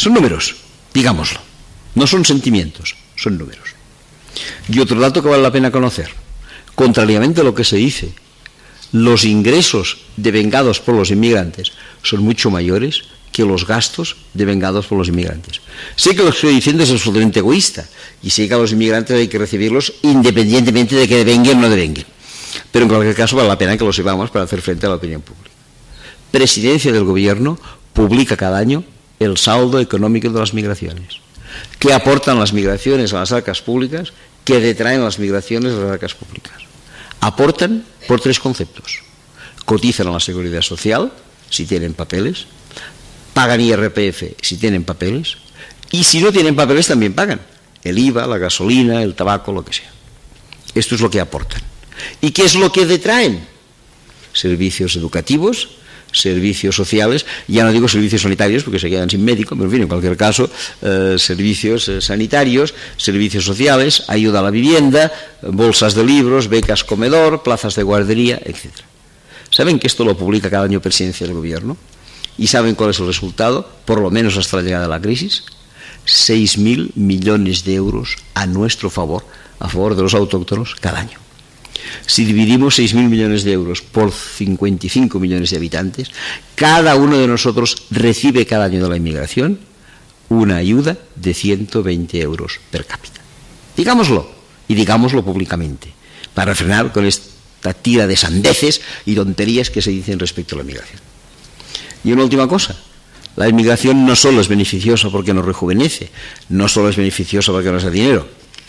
Son números, digámoslo. No son sentimientos, son números. Y otro dato que vale la pena conocer. Contrariamente a lo que se dice, los ingresos devengados por los inmigrantes son mucho mayores que los gastos devengados por los inmigrantes. Sé que lo que estoy diciendo es absolutamente egoísta y sé que a los inmigrantes hay que recibirlos independientemente de que devenguen o no devenguen. Pero en cualquier caso vale la pena que lo sepamos para hacer frente a la opinión pública. Presidencia del Gobierno publica cada año el saldo económico de las migraciones. ¿Qué aportan las migraciones a las arcas públicas? ¿Qué detraen las migraciones a las arcas públicas? Aportan por tres conceptos. Cotizan a la Seguridad Social, si tienen papeles, pagan IRPF si tienen papeles, y si no tienen papeles también pagan el IVA, la gasolina, el tabaco, lo que sea. Esto es lo que aportan. ¿Y qué es lo que detraen? Servicios educativos, servicios sociales, ya no digo servicios sanitarios porque se quedan sin médico, pero en fin, en cualquier caso, servicios sanitarios, servicios sociales, ayuda a la vivienda, bolsas de libros, becas comedor, plazas de guardería, etc. ¿Saben que esto lo publica cada año Presidencia del Gobierno? ¿Y saben cuál es el resultado? Por lo menos hasta la llegada de la crisis, 6.000 millones de euros a nuestro favor, a favor de los autóctonos cada año. Si dividimos 6.000 millones de euros por 55 millones de habitantes, cada uno de nosotros recibe cada año de la inmigración una ayuda de 120 euros per cápita. Digámoslo, y digámoslo públicamente, para frenar con esta tira de sandeces y tonterías que se dicen respecto a la inmigración. Y una última cosa, la inmigración no solo es beneficiosa porque nos rejuvenece, no solo es beneficiosa porque nos da dinero,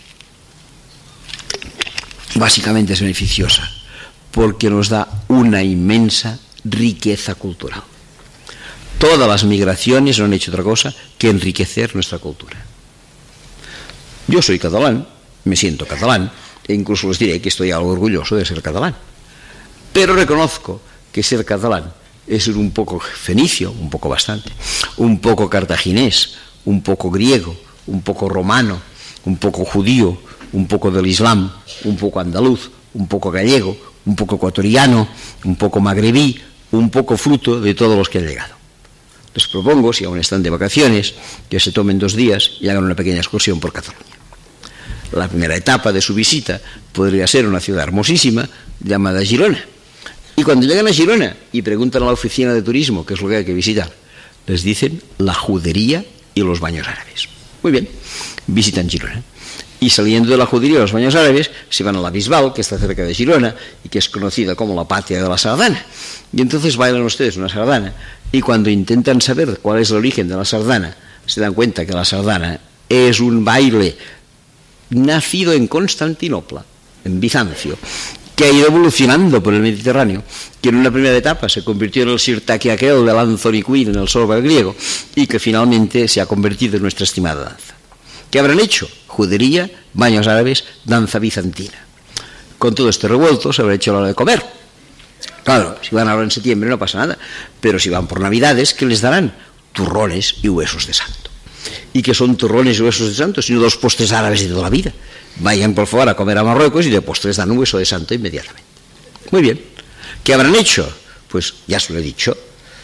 básicamente es beneficiosa porque nos da una inmensa riqueza cultural. Todas las migraciones no han hecho otra cosa que enriquecer nuestra cultura. Yo soy catalán, me siento catalán, e incluso les diré que estoy algo orgulloso de ser catalán. Pero reconozco que ser catalán es ser un poco fenicio, un poco bastante, un poco cartaginés, un poco griego, un poco romano, un poco judío, un poco del Islam, un poco andaluz, un poco gallego, un poco ecuatoriano, un poco magrebí, un poco fruto de todos los que han llegado. Les propongo, si aún están de vacaciones, que se tomen 2 días y hagan una pequeña excursión por Cataluña. La primera etapa de su visita podría ser una ciudad hermosísima llamada Girona. Y cuando llegan a Girona y preguntan a la oficina de turismo qué es lo que hay que visitar, les dicen la judería y los baños árabes. Muy bien, visitan Girona. Y saliendo de la judería y los baños árabes, se van a la Bisbal, que está cerca de Girona y que es conocida como la patria de la sardana. Y entonces bailan ustedes una sardana y cuando intentan saber cuál es el origen de la sardana, se dan cuenta que la sardana es un baile nacido en Constantinopla, en Bizancio, que ha ido evolucionando por el Mediterráneo, que en una primera etapa se convirtió en el sirtaki aquel del Anthony Quinn, en el sorbet griego, y que finalmente se ha convertido en nuestra estimada danza. ¿Qué habrán hecho? Judería, baños árabes, danza bizantina. Con todo este revuelto se habrá hecho la hora de comer. Claro, si van ahora en septiembre no pasa nada, pero si van por Navidades, ¿qué les darán? Turrones y huesos de santo. ¿Y qué son turrones y huesos de santo? Sino 2 postres árabes de toda la vida. Vayan por favor a comer a Marruecos y de postres dan un hueso de santo inmediatamente. Muy bien. ¿Qué habrán hecho? Pues ya se lo he dicho.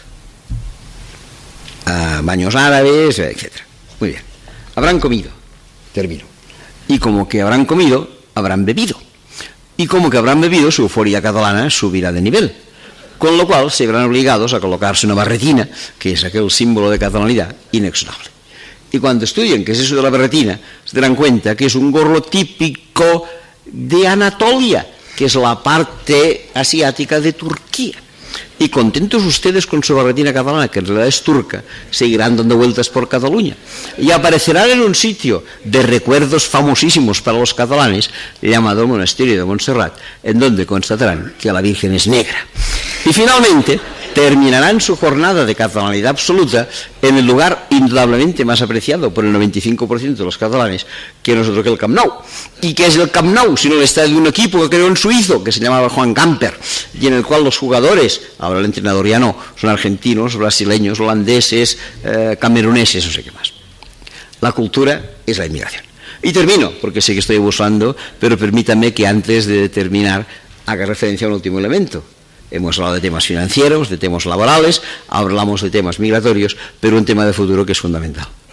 Baños árabes, etc. Muy bien. Habrán comido. Termino. Y como que habrán comido, habrán bebido. Y como que habrán bebido, su euforia catalana subirá de nivel. Con lo cual se verán obligados a colocarse una barretina, que es aquel símbolo de catalanidad inexorable. Y cuando estudien qué es eso de la barretina, se darán cuenta que es un gorro típico de Anatolia, que es la parte asiática de Turquía. Y contentos ustedes con su barretina catalana, que en realidad es turca, seguirán dando vueltas por Cataluña. Y aparecerán en un sitio de recuerdos famosísimos para los catalanes, llamado el Monasterio de Montserrat, en donde constatarán que la Virgen es negra. Y finalmente terminarán su jornada de catalanidad absoluta en el lugar indudablemente más apreciado por el 95% de los catalanes, que no es otro que el Camp Nou. ¿Y qué es el Camp Nou? Sino el estadio de un equipo que creó un suizo, que se llamaba Joan Gamper, y en el cual los jugadores, ahora el entrenador ya no, son argentinos, brasileños, holandeses, cameruneses, no sé qué más. La cultura es la inmigración. Y termino, porque sé que estoy abusando, pero permítanme que antes de terminar haga referencia a un último elemento. Hemos hablado de temas financieros, de temas laborales, hablamos de temas migratorios, pero un tema de futuro que es fundamental.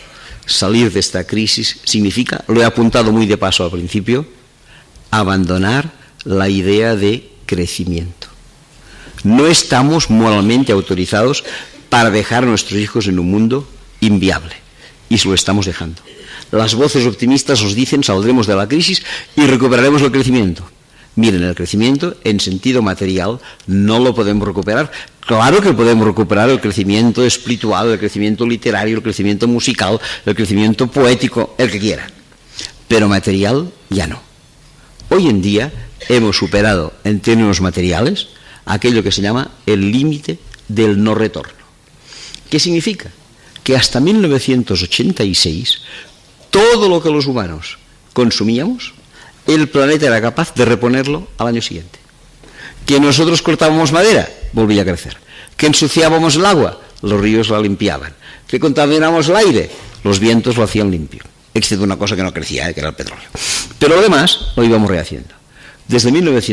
salir de esta crisis significa, lo he apuntado muy de paso al principio, abandonar la idea de crecimiento. No estamos moralmente autorizados para dejar a nuestros hijos en un mundo inviable, y se lo estamos dejando. Las voces optimistas nos dicen saldremos de la crisis y recuperaremos el crecimiento. Miren, el crecimiento en sentido material no lo podemos recuperar. Claro que podemos recuperar el crecimiento espiritual, el crecimiento literario, el crecimiento musical, el crecimiento poético, el que quieran. Pero material ya no. Hoy en día hemos superado en términos materiales aquello que se llama el límite del no retorno. ¿Qué significa? Que hasta 1986 todo lo que los humanos consumíamos, el planeta era capaz de reponerlo al año siguiente. Que nosotros cortábamos madera, volvía a crecer. Que ensuciábamos el agua, los ríos la limpiaban. Que contaminamos el aire, los vientos lo hacían limpio. Excepto una cosa que no crecía, que era el petróleo. Pero lo demás lo íbamos rehaciendo. Desde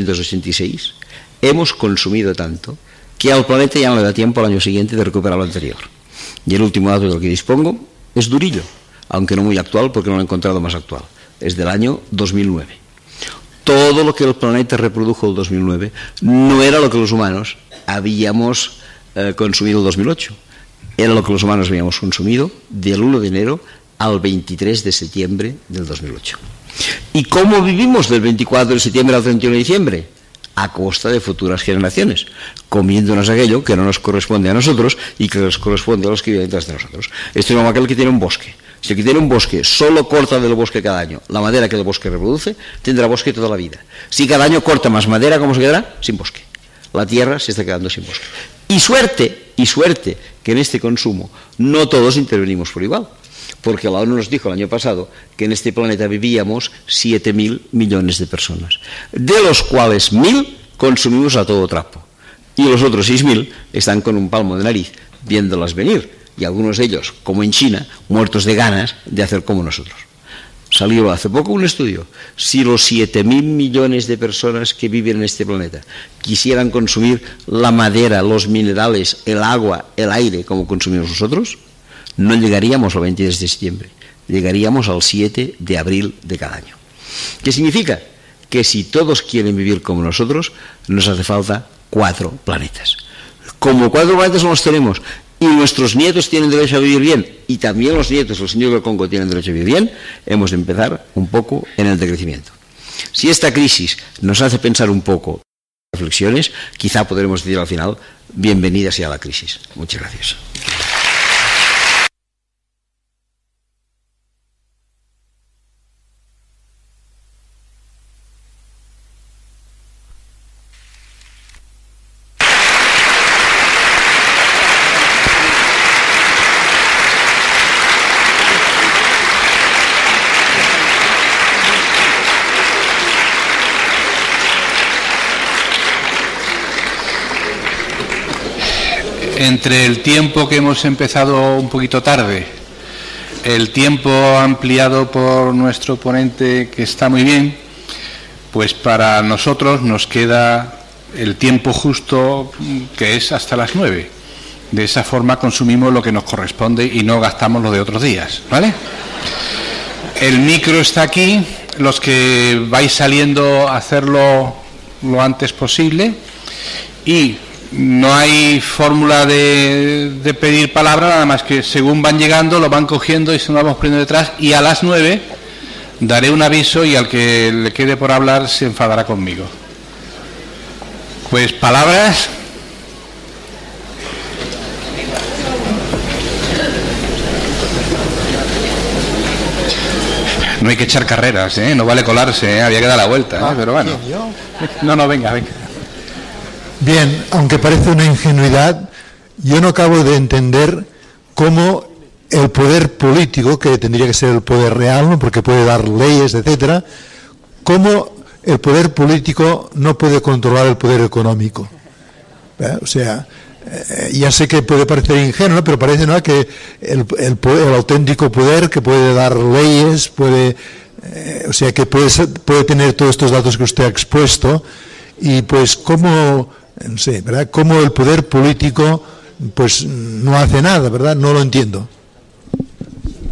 1986 hemos consumido tanto que al planeta ya no le da tiempo al año siguiente de recuperar lo anterior. Y el último dato del que dispongo es durillo, aunque no muy actual porque no lo he encontrado más actual. Es del año 2009. Todo lo que el planeta reprodujo en el 2009 no era lo que los humanos habíamos consumido en el 2008. Era lo que los humanos habíamos consumido del 1 de enero al 23 de septiembre del 2008. ¿Y cómo vivimos del 24 de septiembre al 31 de diciembre? A costa de futuras generaciones, comiéndonos aquello que no nos corresponde a nosotros y que les corresponde a los que viven detrás de nosotros. Esto es como aquel que tiene un bosque. Si el que tiene un bosque solo corta del bosque cada año la madera que el bosque reproduce, tendrá bosque toda la vida. Si cada año corta más madera, ¿cómo se quedará? Sin bosque. La tierra se está quedando sin bosque. Y suerte que en este consumo no todos intervenimos por igual. Porque la ONU nos dijo el año pasado que en este planeta vivíamos 7.000 millones de personas, de los cuales 1.000 consumimos a todo trapo. Y los otros 6.000 están con un palmo de nariz viéndolas venir. Y algunos de ellos, como en China, muertos de ganas de hacer como nosotros. Salió hace poco un estudio. Si los 7.000 millones de personas que viven en este planeta quisieran consumir la madera, los minerales, el agua, el aire, como consumimos nosotros, no llegaríamos al 23 de septiembre, llegaríamos al 7 de abril de cada año. ¿Qué significa? Que si todos quieren vivir como nosotros, nos hace falta 4 planetas. Como 4 planetas no los tenemos, y nuestros nietos tienen derecho a vivir bien, y también los nietos del señor del Congo tienen derecho a vivir bien, hemos de empezar un poco en el decrecimiento. Si esta crisis nos hace pensar un poco en reflexiones, quizá podremos decir al final, bienvenida sea la crisis. Muchas gracias. Entre el tiempo que hemos empezado un poquito tarde, el tiempo ampliado por nuestro ponente, que está muy bien, pues para nosotros nos queda el tiempo justo, que es hasta las 9. De esa forma consumimos lo que nos corresponde y no gastamos lo de otros días, ¿vale? El micro está aquí, los que vais saliendo a hacerlo lo antes posible, y no hay fórmula de pedir palabra, nada más que según van llegando lo van cogiendo y se nos vamos poniendo detrás, y a las 9 daré un aviso y al que le quede por hablar se enfadará conmigo. Pues palabras. No hay que echar carreras, ¿eh? No vale colarse, ¿eh? Había que dar la vuelta, ¿eh? Pero bueno. No, venga. Bien, aunque parece una ingenuidad, yo no acabo de entender cómo el poder político, que tendría que ser el poder real, ¿no?, porque puede dar leyes, etcétera, cómo el poder político no puede controlar el poder económico. O sea, ya sé que puede parecer ingenuo, ¿no?, pero parece, ¿no?, que el auténtico poder que puede dar leyes, puede, o sea, que puede tener todos estos datos que usted ha expuesto, y pues cómo, no sé, ¿verdad?, cómo el poder político pues no hace nada, ¿verdad? No lo entiendo.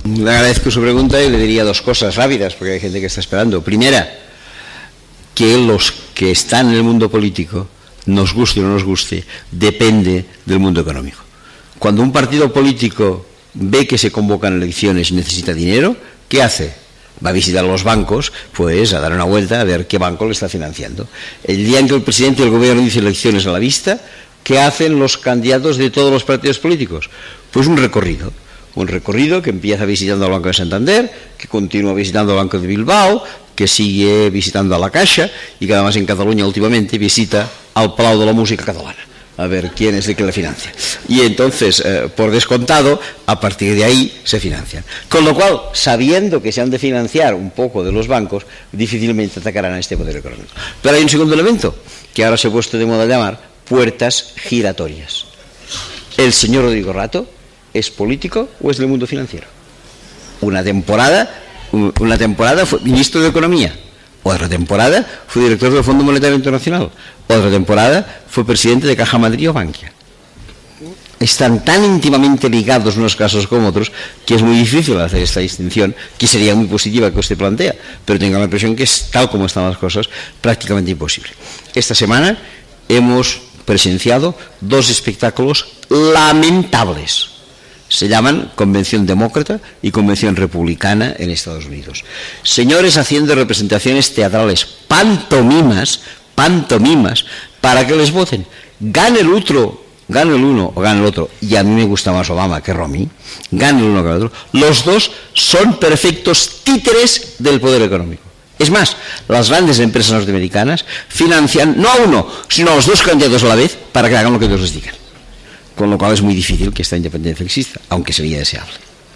Le agradezco su pregunta y le diría dos cosas rápidas, porque hay gente que está esperando. Primera, que los que están en el mundo político, nos guste o no nos guste, depende del mundo económico. Cuando un partido político ve que se convocan elecciones y necesita dinero, ¿qué hace? Va a visitar los bancos, pues a dar una vuelta a ver qué banco le está financiando. El día en que el presidente del gobierno dice elecciones a la vista, ¿qué hacen los candidatos de todos los partidos políticos? Pues un recorrido que empieza visitando el Banco de Santander, que continúa visitando el Banco de Bilbao, que sigue visitando a la Caixa y que además en Cataluña últimamente visita al Palau de la Música Catalana, a ver quién es el que le financia. Y entonces, por descontado, a partir de ahí se financian. Con lo cual, sabiendo que se han de financiar un poco de los bancos, difícilmente atacarán a este poder económico. Pero hay un segundo elemento, que ahora se ha puesto de moda llamar puertas giratorias. El señor Rodrigo Rato, ¿es político o es del mundo financiero? Una temporada fue ministro de Economía, otra temporada fue director del Fondo Monetario Internacional, otra temporada fue presidente de Caja Madrid o Bankia. Están tan íntimamente ligados unos casos como otros que es muy difícil hacer esta distinción, que sería muy positiva que usted plantea, pero tengo la impresión que es, tal como están las cosas, prácticamente imposible. Esta semana hemos presenciado dos espectáculos lamentables. Se llaman Convención Demócrata y Convención Republicana en Estados Unidos. Señores haciendo representaciones teatrales, pantomimas, para que les voten. Gane el uno o gane el otro, y a mí me gusta más Obama que Romney, gane el uno o gane el otro. Los dos son perfectos títeres del poder económico. Es más, las grandes empresas norteamericanas financian no a uno, sino a los dos candidatos a la vez para que hagan lo que ellos les digan. Con lo cual es muy difícil que esta independencia exista, aunque sería deseable.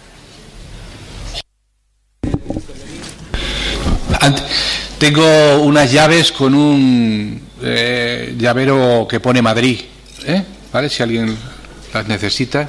Tengo unas llaves con un llavero que pone Madrid, ¿vale? Si alguien las necesita.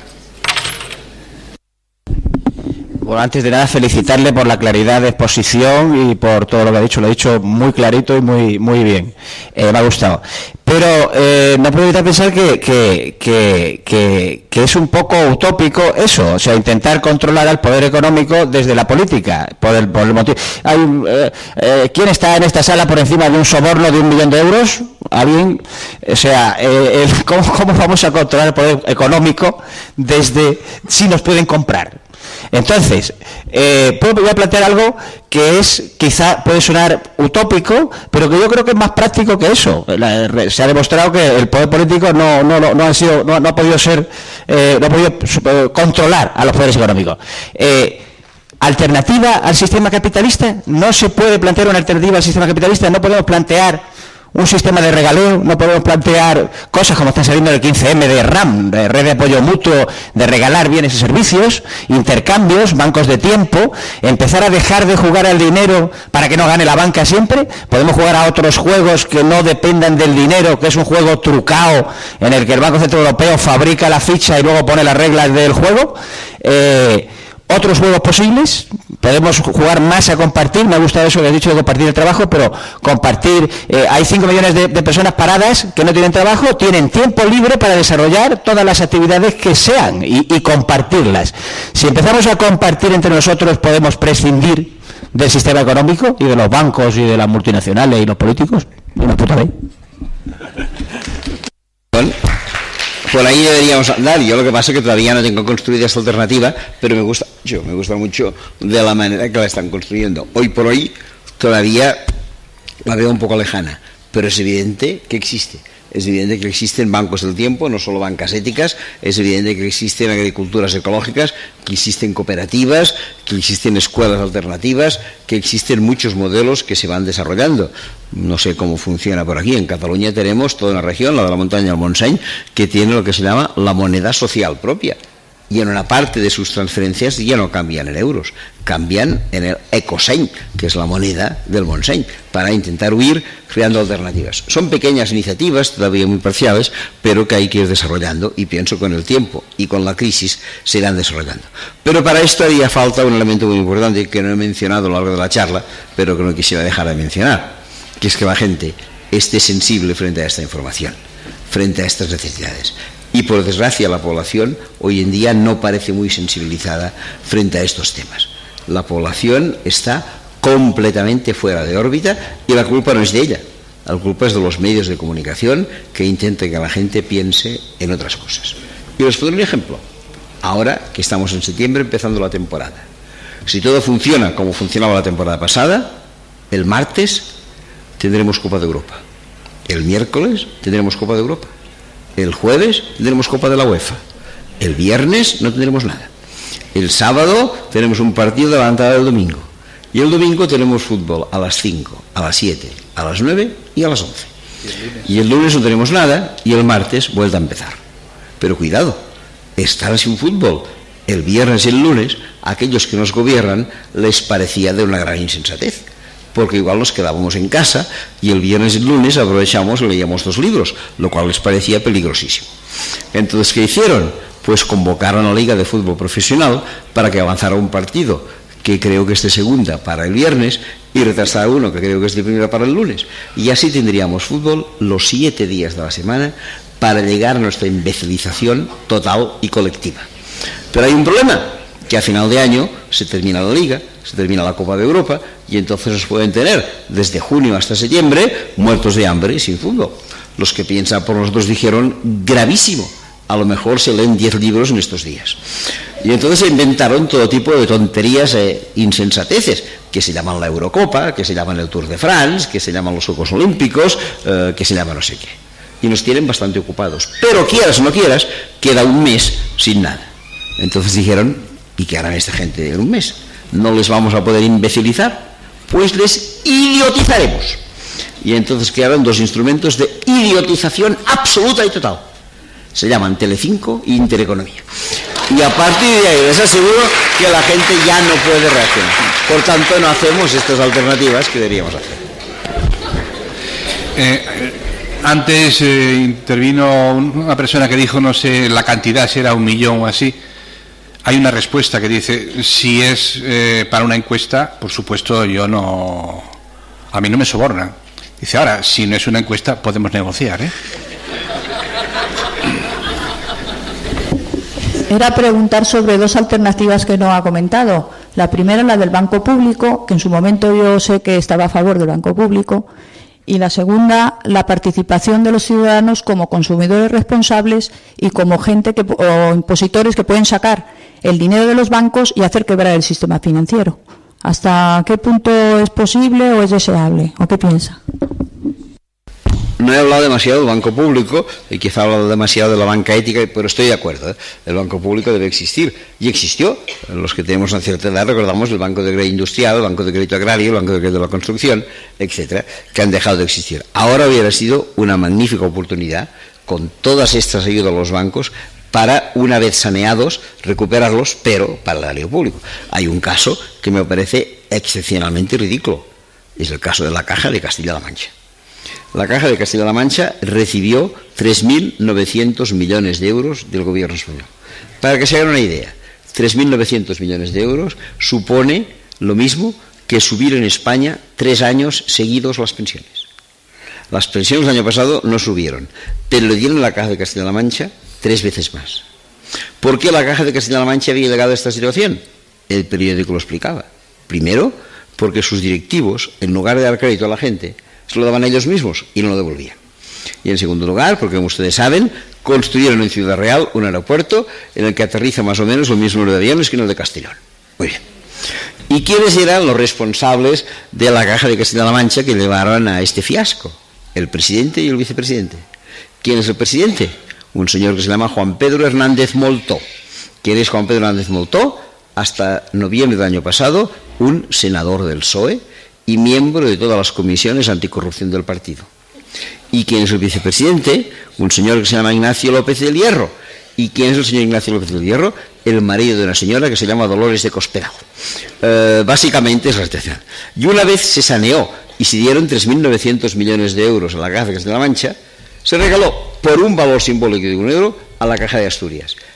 Bueno, antes de nada felicitarle por la claridad de exposición y por todo lo que ha dicho. Lo ha dicho muy clarito y muy bien. Me ha gustado. Pero no puedo evitar pensar que es un poco utópico eso, o sea, intentar controlar al poder económico desde la política, por el motivo. ¿Quién está en esta sala por encima de un soborno de 1 millón de euros? ¿Alguien? O sea, ¿cómo vamos a controlar el poder económico desde si nos pueden comprar? Entonces, voy a plantear algo que quizá puede sonar utópico, pero que yo creo que es más práctico que eso. Se ha demostrado que el poder político no ha podido controlar a los poderes económicos. ¿Alternativa al sistema capitalista? No se puede plantear una alternativa al sistema capitalista. No podemos plantear un sistema de regaleo, no podemos plantear cosas como está saliendo el 15M de RAM, de red de apoyo mutuo, de regalar bienes y servicios, intercambios, bancos de tiempo, empezar a dejar de jugar al dinero para que no gane la banca siempre. Podemos jugar a otros juegos que no dependan del dinero, que es un juego trucado en el que el Banco Central Europeo fabrica la ficha y luego pone las reglas del juego. Otros juegos posibles, podemos jugar más a compartir. Me ha gustado eso que has dicho de compartir el trabajo, pero compartir, hay 5 millones de personas paradas que no tienen trabajo, tienen tiempo libre para desarrollar todas las actividades que sean y compartirlas. Si empezamos a compartir entre nosotros, podemos prescindir del sistema económico y de los bancos y de las multinacionales y los políticos. Una puta ley. Por ahí deberíamos andar. Yo lo que pasa es que todavía no tengo construida esta alternativa, pero me gusta mucho de la manera que la están construyendo. Hoy por hoy todavía la veo un poco lejana, pero es evidente que existe. Es evidente que existen bancos del tiempo, no solo bancas éticas, es evidente que existen agriculturas ecológicas, que existen cooperativas, que existen escuelas alternativas, que existen muchos modelos que se van desarrollando. No sé cómo funciona por aquí. En Cataluña tenemos toda una región, la de la montaña del Montseny, que tiene lo que se llama la moneda social propia. Y en una parte de sus transferencias ya no cambian en euros, cambian en el ecoseny, que es la moneda del Montseny, para intentar huir creando alternativas. Son pequeñas iniciativas, todavía muy parciales, pero que hay que ir desarrollando, y pienso que con el tiempo y con la crisis se irán desarrollando. Pero para esto haría falta un elemento muy importante que no he mencionado a lo largo de la charla, pero que no quisiera dejar de mencionar, que es que la gente esté sensible frente a esta información, frente a estas necesidades. Y por desgracia la población hoy en día no parece muy sensibilizada frente a estos temas. La población está completamente fuera de órbita y la culpa no es de ella, la culpa es de los medios de comunicación que intentan que la gente piense en otras cosas. Y les pongo un ejemplo. Ahora que estamos en septiembre empezando la temporada, si todo funciona como funcionaba la temporada pasada, el martes tendremos Copa de Europa, el miércoles tendremos Copa de Europa, el jueves tendremos Copa de la UEFA, el viernes no tendremos nada, el sábado tenemos un partido de la levantada del domingo y el domingo tenemos fútbol a las 5, a las 7, a las 9 y a las 11. Y el lunes no tenemos nada y el martes vuelve a empezar. Pero cuidado, estar sin fútbol el viernes y el lunes, a aquellos que nos gobiernan les parecía de una gran insensatez, porque igual nos quedábamos en casa y el viernes y el lunes aprovechamos y leíamos 2 libros, lo cual les parecía peligrosísimo. Entonces, ¿qué hicieron? Pues convocaron a la Liga de Fútbol Profesional para que avanzara un partido que creo que es de segunda para el viernes y retrasara uno que creo que es de primera para el lunes. Y así tendríamos fútbol los 7 días de la semana para llegar a nuestra imbecilización total y colectiva. Pero hay un problema, que a final de año se termina la Liga, se termina la Copa de Europa y entonces nos pueden tener desde junio hasta septiembre muertos de hambre y sin fútbol. Los que piensan por nosotros dijeron gravísimo, a lo mejor se leen 10 libros en estos días. Y entonces se inventaron todo tipo de tonterías e insensateces, que se llaman la Eurocopa, que se llaman el Tour de France, que se llaman los Juegos Olímpicos, que se llaman no sé qué. Y nos tienen bastante ocupados. Pero quieras o no quieras, queda un mes sin nada. Entonces dijeron, ¿y qué harán esta gente en un mes? ¿No les vamos a poder imbecilizar? Pues les idiotizaremos. Y entonces crearon 2 instrumentos de idiotización absoluta y total. Se llaman Telecinco e Intereconomía. Y a partir de ahí les aseguro que la gente ya no puede reaccionar. Por tanto, no hacemos estas alternativas que deberíamos hacer. Antes intervino una persona que dijo, no sé la cantidad, si era 1 millón o así. Hay una respuesta que dice, si es para una encuesta, por supuesto a mí no me sobornan. Dice, ahora, si no es una encuesta, podemos negociar, ¿eh? Era preguntar sobre 2 alternativas que no ha comentado. La primera, la del banco público, que en su momento yo sé que estaba a favor del banco público, y la segunda, la participación de los ciudadanos como consumidores responsables y como gente o impositores que pueden sacar el dinero de los bancos y hacer quebrar el sistema financiero. ¿Hasta qué punto es posible o es deseable? ¿O qué piensa? No he hablado demasiado del banco público y quizá he hablado demasiado de la banca ética, pero estoy de acuerdo, ¿eh? El banco público debe existir y existió. Los que tenemos una cierta edad recordamos el Banco de Crédito Industrial, el Banco de Crédito Agrario, el Banco de Crédito de la Construcción, etcétera, que han dejado de existir. Ahora hubiera sido una magnífica oportunidad con todas estas ayudas a los bancos para, una vez saneados, recuperarlos, pero para el erario público. Hay un caso que me parece excepcionalmente ridículo, es el caso de la Caja de Castilla-La Mancha. La Caja de Castilla-La Mancha recibió 3.900 millones de euros del gobierno español. Para que se hagan una idea, 3.900 millones de euros supone lo mismo que subir en España 3 años seguidos las pensiones. Las pensiones del año pasado no subieron, pero le dieron a la Caja de Castilla-La Mancha 3 veces más. ¿Por qué la Caja de Castilla-La Mancha había llegado a esta situación? El periódico lo explicaba. Primero, porque sus directivos, en lugar de dar crédito a la gente, se lo daban a ellos mismos y no lo devolvían. Y en segundo lugar, porque como ustedes saben, construyeron en Ciudad Real un aeropuerto en el que aterriza más o menos el mismo número de aviones que en el de Castellón. Muy bien. ¿Y quiénes eran los responsables de la Caja de Castilla-La Mancha que llevaron a este fiasco? El presidente y el vicepresidente. ¿Quién es el presidente? Un señor que se llama Juan Pedro Hernández Moltó. ¿Quién es Juan Pedro Hernández Moltó? Hasta noviembre del año pasado, un senador del PSOE y miembro de todas las comisiones anticorrupción del partido. ¿Y quién es el vicepresidente? Un señor que se llama Ignacio López del Hierro. ¿Y quién es el señor Ignacio López del Hierro? El marido de una señora que se llama Dolores de Cospedal. Básicamente es la situación. Y una vez se saneó y se dieron 3.900 millones de euros a la Caja de Castilla-La Mancha, se regaló por un valor simbólico de 1 euro a la Caja de Asturias.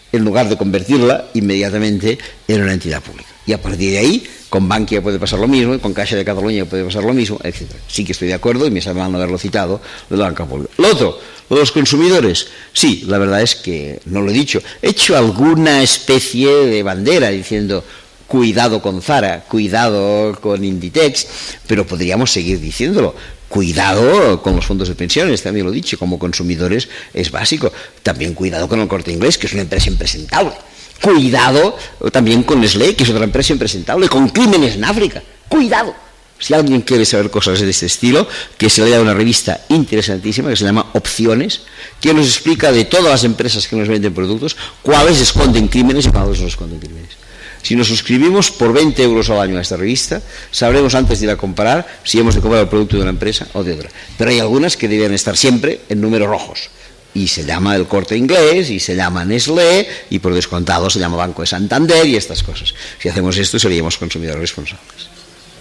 en lugar de convertirla inmediatamente en una entidad pública. Y a partir de ahí, con Bankia puede pasar lo mismo, y con Caixa de Cataluña puede pasar lo mismo, etc. Sí que estoy de acuerdo, y me sabe mal no haberlo citado, de la banca pública. Lo otro, lo de los consumidores, sí, la verdad es que no lo he dicho. He hecho alguna especie de bandera diciendo cuidado con Zara, cuidado con Inditex, pero podríamos seguir diciéndolo. Cuidado con los fondos de pensiones, también lo he dicho, como consumidores es básico. También cuidado con el Corte Inglés, que es una empresa impresentable. Cuidado también con Nestlé, que es otra empresa impresentable, con crímenes en África. Cuidado. Si alguien quiere saber cosas de este estilo, que se lea una revista interesantísima que se llama Opciones, que nos explica de todas las empresas que nos venden productos, cuáles esconden crímenes y cuáles no esconden crímenes. Si nos suscribimos por 20 euros al año a esta revista, sabremos antes de ir a comparar si hemos de comprar el producto de una empresa o de otra. Pero hay algunas que deben estar siempre en números rojos. Y se llama el Corte Inglés, y se llama Nestlé, y por descontado se llama Banco de Santander y estas cosas. Si hacemos esto, seríamos consumidores responsables.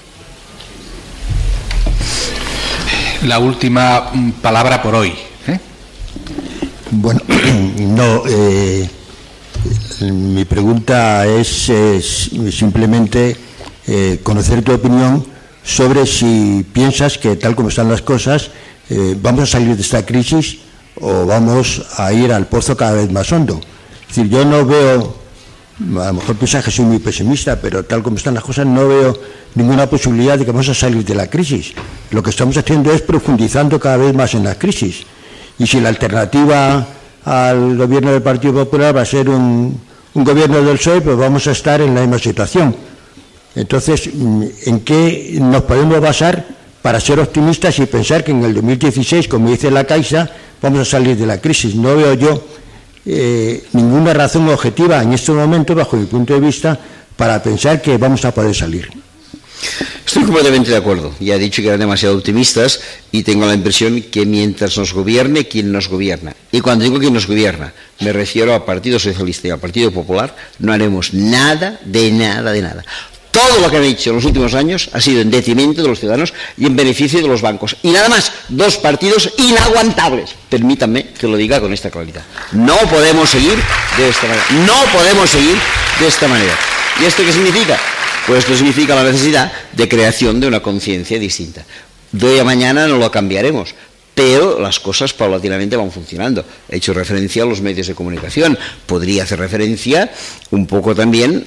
La última palabra por hoy. Bueno, no... mi pregunta es simplemente conocer tu opinión sobre si piensas que tal como están las cosas vamos a salir de esta crisis o vamos a ir al pozo cada vez más hondo. Es decir, yo no veo, a lo mejor piensas que soy muy pesimista, pero tal como están las cosas no veo ninguna posibilidad de que vamos a salir de la crisis. Lo que estamos haciendo es profundizando cada vez más en la crisis. Y si la alternativa al gobierno del Partido Popular va a ser un gobierno del PSOE, pues vamos a estar en la misma situación. Entonces, ¿en qué nos podemos basar para ser optimistas y pensar que en el 2016, como dice la Caixa, vamos a salir de la crisis? No veo yo ninguna razón objetiva en este momento, bajo mi punto de vista, para pensar que vamos a poder salir. Estoy completamente de acuerdo. Ya he dicho que eran demasiado optimistas y tengo la impresión que mientras nos gobierne quien nos gobierna, y cuando digo quien nos gobierna me refiero al Partido Socialista y al Partido Popular, no haremos nada de nada de nada. Todo lo que han hecho en los últimos años ha sido en detrimento de los ciudadanos y en beneficio de los bancos. Y nada más, dos partidos inaguantables. Permítanme que lo diga con esta claridad. No podemos seguir de esta manera. No podemos seguir de esta manera. ¿Y esto qué significa? Pues esto significa la necesidad de creación de una conciencia distinta. De hoy a mañana no lo cambiaremos, pero las cosas paulatinamente van funcionando. He hecho referencia a los medios de comunicación. Podría hacer referencia un poco también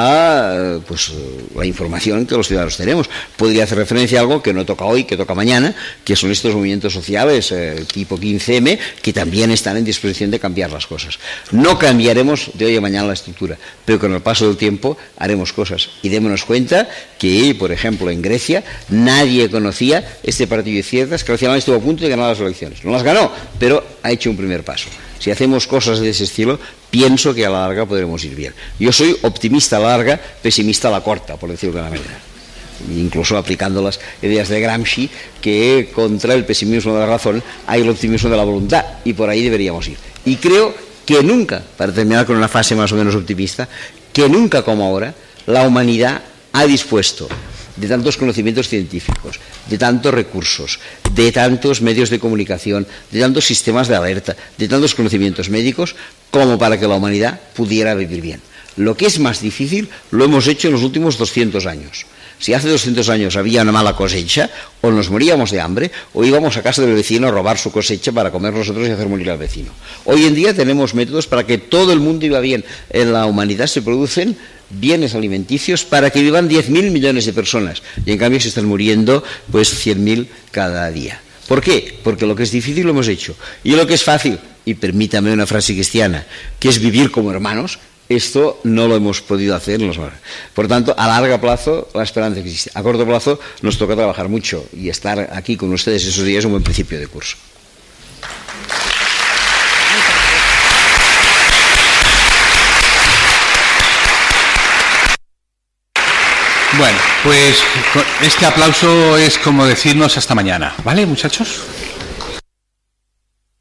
a la información que los ciudadanos tenemos. Podría hacer referencia a algo que no toca hoy, que toca mañana, que son estos movimientos sociales tipo 15M, que también están en disposición de cambiar las cosas. No cambiaremos de hoy a mañana la estructura, pero con el paso del tiempo haremos cosas. Y démonos cuenta que, por ejemplo, en Grecia nadie conocía este partido de izquierdas que al final estuvo a punto de ganar las elecciones. No las ganó, pero ha hecho un primer paso. Si hacemos cosas de ese estilo, pienso que a la larga podremos ir bien. Yo soy optimista a la larga, pesimista a la corta, por decirlo de alguna manera. Incluso aplicando las ideas de Gramsci, que contra el pesimismo de la razón hay el optimismo de la voluntad, y por ahí deberíamos ir. Y creo que nunca, para terminar con una fase más o menos optimista, que nunca como ahora, la humanidad ha dispuesto de tantos conocimientos científicos, de tantos recursos, de tantos medios de comunicación, de tantos sistemas de alerta, de tantos conocimientos médicos, como para que la humanidad pudiera vivir bien. Lo que es más difícil lo hemos hecho en los últimos 200 años. Si hace 200 años había una mala cosecha, o nos moríamos de hambre, o íbamos a casa del vecino a robar su cosecha para comer nosotros y hacer morir al vecino. Hoy en día tenemos métodos para que todo el mundo viva bien. En la humanidad se producen bienes alimenticios para que vivan 10.000 millones de personas, y en cambio se están muriendo 100.000 cada día. ¿Por qué? Porque lo que es difícil lo hemos hecho, y lo que es fácil, y permítame una frase cristiana, que es vivir como hermanos, esto no lo hemos podido hacer. Por tanto, a largo plazo la esperanza existe. A corto plazo nos toca trabajar mucho, y estar aquí con ustedes esos días es un buen principio de curso. Bueno, pues este aplauso es como decirnos hasta mañana, ¿vale, muchachos?